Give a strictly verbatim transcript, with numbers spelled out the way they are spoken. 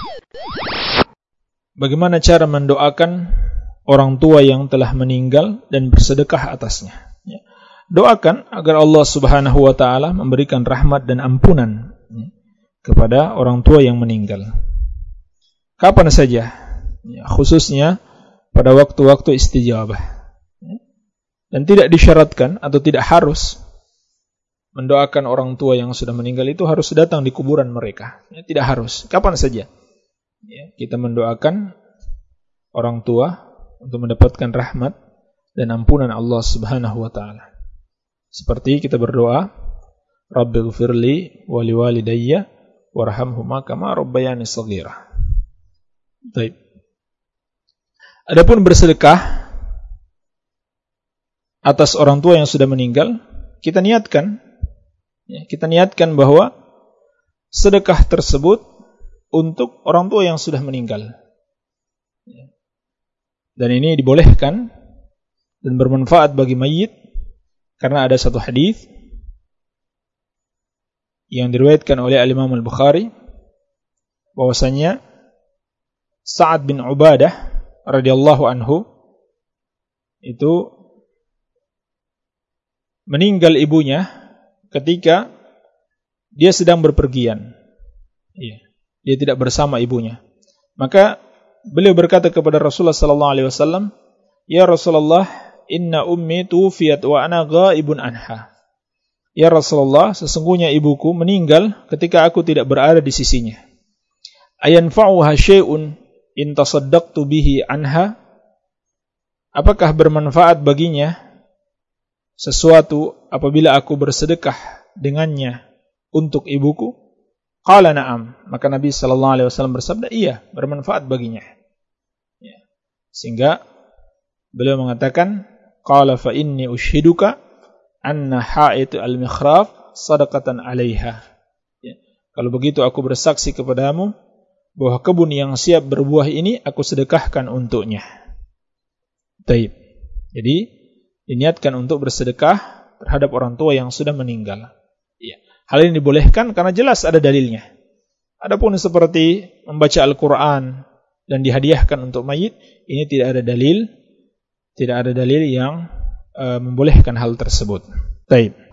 Bagaimana cara mendoakan orang tua yang telah meninggal dan bersedekah atasnya? Ya. Doakan agar Allah Subhanahu wa taala memberikan rahmat dan ampunan ya, kepada orang tua yang meninggal. Kapan saja, ya, khususnya pada waktu-waktu istijabah. Ya. Dan tidak disyaratkan atau tidak harus mendoakan orang tua yang sudah meninggal itu harus datang di kuburan mereka. Ya, tidak harus, kapan saja. Ya, kita mendoakan orang tua untuk mendapatkan rahmat dan ampunan Allah Subhanahu wa taala. Seperti kita berdoa, Rabbighfirli wa liwalidayya warhamhuma kama rabbayani shaghira. Baik. Adapun bersedekah atas orang tua yang sudah meninggal, kita niatkan ya, kita niatkan bahwa sedekah tersebut untuk orang tua yang sudah meninggal. Dan ini dibolehkan dan bermanfaat bagi mayit karena ada satu hadis yang diriwayatkan oleh Al-Imam Al-Bukhari bahwasanya Sa'ad bin Ubadah radhiyallahu anhu itu meninggal ibunya ketika dia sedang berpergian. Iya. Dia tidak bersama ibunya. Maka beliau berkata kepada Rasulullah sallallahu alaihi wasallam, "Ya Rasulullah, inna ummi tuwfiyat wa ana ghaibun anha." Ya Rasulullah, sesungguhnya ibuku meninggal ketika aku tidak berada di sisinya. Ayanfa'uha syai'un in tasaddaqtu bihi anha? Apakah bermanfaat baginya sesuatu apabila aku bersedekah dengannya untuk ibuku? Qala na'am. Maka Nabi sallallahu alaihi wasallam bersabda, iya, bermanfaat baginya. Ya. Sehingga beliau mengatakan, qala fa inni ushiduka anna ha'it al-mikhraf sadaqatan 'alaiha. Ya. Kalau begitu aku bersaksi kepadamu bahwa kebun yang siap berbuah ini aku sedekahkan untuknya. Taib. Jadi diniatkan untuk bersedekah terhadap orang tua yang sudah meninggal. Ya. Hal ini dibolehkan karena jelas ada dalilnya. Adapun seperti membaca Al-Quran dan dihadiahkan untuk mayit, ini tidak ada dalil, tidak ada dalil yang uh, membolehkan hal tersebut. Baik.